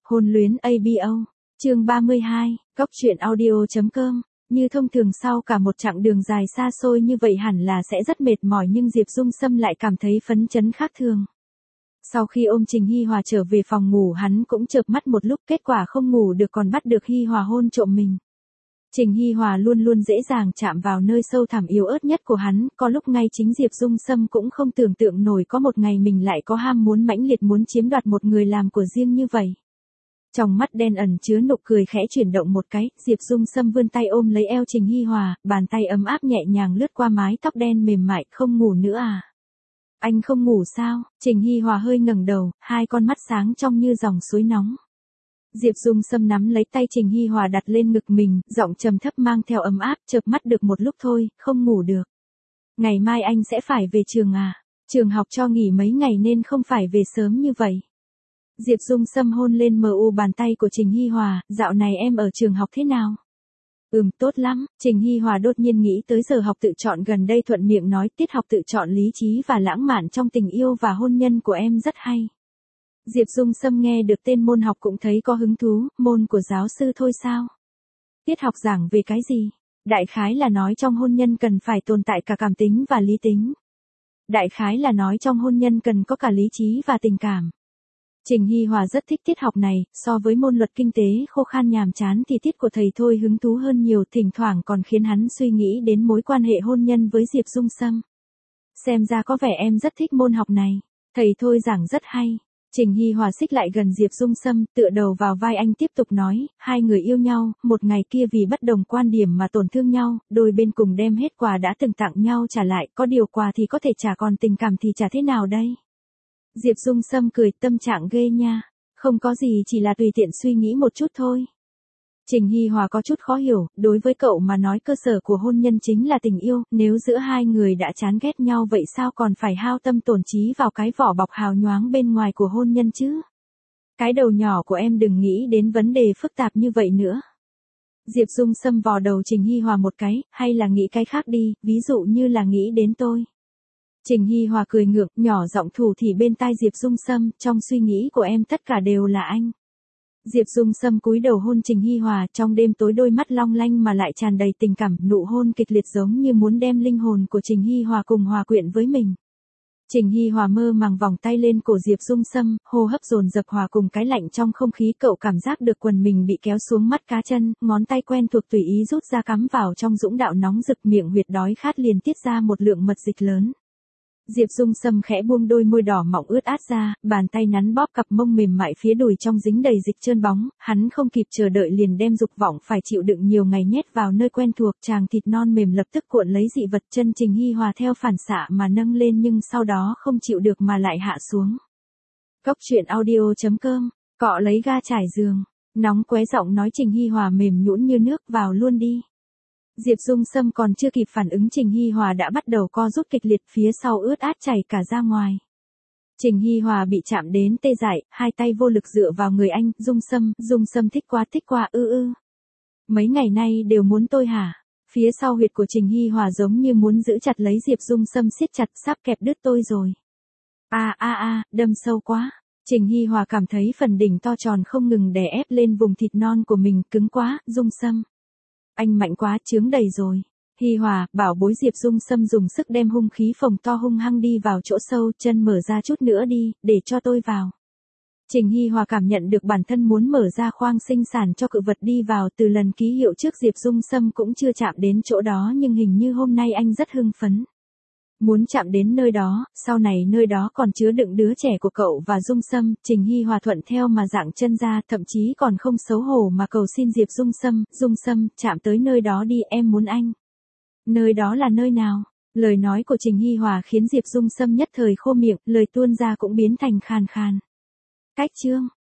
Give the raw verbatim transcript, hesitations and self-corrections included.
Hôn luyến a bê o, chương ba mươi hai, góc truyện audio chấm com. Như thông thường sau cả một chặng đường dài xa xôi như vậy hẳn là sẽ rất mệt mỏi nhưng Diệp Dung Sâm lại cảm thấy phấn chấn khác thường. Sau khi ôm Trình Hi Hòa trở về phòng ngủ hắn cũng chợp mắt một lúc, kết quả không ngủ được còn bắt được Hi Hòa hôn trộm mình. Trình Hi Hòa luôn luôn dễ dàng chạm vào nơi sâu thẳm yếu ớt nhất của hắn, có lúc ngay chính Diệp Dung Sâm cũng không tưởng tượng nổi có một ngày mình lại có ham muốn mãnh liệt muốn chiếm đoạt một người làm của riêng như vậy. Trong mắt đen ẩn chứa nụ cười khẽ chuyển động một cái, Diệp Dung Sâm vươn tay ôm lấy eo Trình Hi Hòa, bàn tay ấm áp nhẹ nhàng lướt qua mái tóc đen mềm mại. Không ngủ nữa à? Anh không ngủ sao? Trình Hi Hòa hơi ngẩng đầu, hai con mắt sáng trong như dòng suối nóng. Diệp Dung Sâm nắm lấy tay Trình Hi Hòa đặt lên ngực mình, giọng trầm thấp mang theo ấm áp, chợp mắt được một lúc thôi, không ngủ được. Ngày mai anh sẽ phải về trường à? Trường học cho nghỉ mấy ngày nên không phải về sớm như vậy. Diệp Dung Sâm hôn lên mờ u bàn tay của Trình Hi Hòa, dạo này em ở trường học thế nào? Ừm, tốt lắm. Trình Hi Hòa đột nhiên nghĩ tới giờ học tự chọn gần đây thuận miệng nói tiết học tự chọn lý trí và lãng mạn trong tình yêu và hôn nhân của em rất hay. Diệp Dung Sâm nghe được tên môn học cũng thấy có hứng thú, môn của giáo sư thôi sao? Tiết học giảng về cái gì? Đại khái là nói trong hôn nhân cần phải tồn tại cả cảm tính và lý tính. Đại khái là nói trong hôn nhân cần có cả lý trí và tình cảm. Trình Hi Hòa rất thích tiết học này, so với môn luật kinh tế khô khan nhàm chán thì tiết của thầy Thôi hứng thú hơn nhiều, thỉnh thoảng còn khiến hắn suy nghĩ đến mối quan hệ hôn nhân với Diệp Dung Sâm. Xem ra có vẻ em rất thích môn học này, thầy Thôi giảng rất hay. Trình Hi Hòa xích lại gần Diệp Dung Sâm, tựa đầu vào vai anh tiếp tục nói, hai người yêu nhau, một ngày kia vì bất đồng quan điểm mà tổn thương nhau, đôi bên cùng đem hết quà đã từng tặng nhau trả lại, có điều quà thì có thể trả còn tình cảm thì trả thế nào đây? Diệp Dung Sâm cười, tâm trạng ghê nha, không có gì chỉ là tùy tiện suy nghĩ một chút thôi. Trình Hi Hòa có chút khó hiểu, đối với cậu mà nói cơ sở của hôn nhân chính là tình yêu, nếu giữa hai người đã chán ghét nhau vậy sao còn phải hao tâm tổn trí vào cái vỏ bọc hào nhoáng bên ngoài của hôn nhân chứ? Cái đầu nhỏ của em đừng nghĩ đến vấn đề phức tạp như vậy nữa. Diệp Dung Sâm vò đầu Trình Hi Hòa một cái, hay là nghĩ cái khác đi, ví dụ như là nghĩ đến tôi. Trình Hi Hòa cười ngượng, nhỏ giọng thủ thỉ bên tai Diệp Dung Sâm, trong suy nghĩ của em tất cả đều là anh. Diệp Dung Sâm cúi đầu hôn Trình Hi Hòa, trong đêm tối đôi mắt long lanh mà lại tràn đầy tình cảm, nụ hôn kịch liệt giống như muốn đem linh hồn của Trình Hi Hòa cùng hòa quyện với mình. Trình Hi Hòa mơ màng vòng tay lên cổ Diệp Dung Sâm, hô hấp dồn dập hòa cùng cái lạnh trong không khí, cậu cảm giác được quần mình bị kéo xuống mắt cá chân, ngón tay quen thuộc tùy ý rút ra cắm vào trong dũng đạo nóng rực, miệng huyệt đói khát liền tiết ra một lượng mật dịch lớn. Diệp Dung Sâm khẽ buông đôi môi đỏ mọng ướt át ra, bàn tay nắn bóp cặp mông mềm mại phía đùi trong dính đầy dịch trơn bóng, hắn không kịp chờ đợi liền đem dục vọng phải chịu đựng nhiều ngày nhét vào nơi quen thuộc, tràng thịt non mềm lập tức cuộn lấy dị vật, chân Trình Hi Hòa theo phản xạ mà nâng lên nhưng sau đó không chịu được mà lại hạ xuống. Góc truyện audio chấm com, cọ lấy ga trải giường, nóng qué giọng nói Trình Hi Hòa mềm nhũn như nước, vào luôn đi. Diệp Dung Sâm còn chưa kịp phản ứng Trình Hi Hòa đã bắt đầu co rút kịch liệt, phía sau ướt át chảy cả ra ngoài. Trình Hi Hòa bị chạm đến tê dại, hai tay vô lực dựa vào người anh, Dung Sâm, Dung Sâm thích quá thích quá ư ư. Mấy ngày nay đều muốn tôi hả? Phía sau huyệt của Trình Hi Hòa giống như muốn giữ chặt lấy Diệp Dung Sâm siết chặt, sắp kẹp đứt tôi rồi. A a a, đâm sâu quá. Trình Hi Hòa cảm thấy phần đỉnh to tròn không ngừng đè ép lên vùng thịt non của mình, cứng quá, Dung Sâm. Anh mạnh quá, chướng đầy rồi. Hi Hòa, bảo bối. Diệp Dung Sâm dùng sức đem hung khí phồng to hung hăng đi vào chỗ sâu, chân mở ra chút nữa đi, để cho tôi vào. Trình Hi Hòa cảm nhận được bản thân muốn mở ra khoang sinh sản cho cự vật đi vào, từ lần ký hiệu trước Diệp Dung Sâm cũng chưa chạm đến chỗ đó nhưng hình như hôm nay anh rất hưng phấn. Muốn chạm đến nơi đó, sau này nơi đó còn chứa đựng đứa trẻ của cậu và Dung Sâm. Trình Hi Hòa thuận theo mà dạng chân ra, thậm chí còn không xấu hổ mà cầu xin Diệp Dung Sâm, Dung Sâm, chạm tới nơi đó đi, em muốn anh. Nơi đó là nơi nào? Lời nói của Trình Hi Hòa khiến Diệp Dung Sâm nhất thời khô miệng, lời tuôn ra cũng biến thành khàn khàn. Cách chương,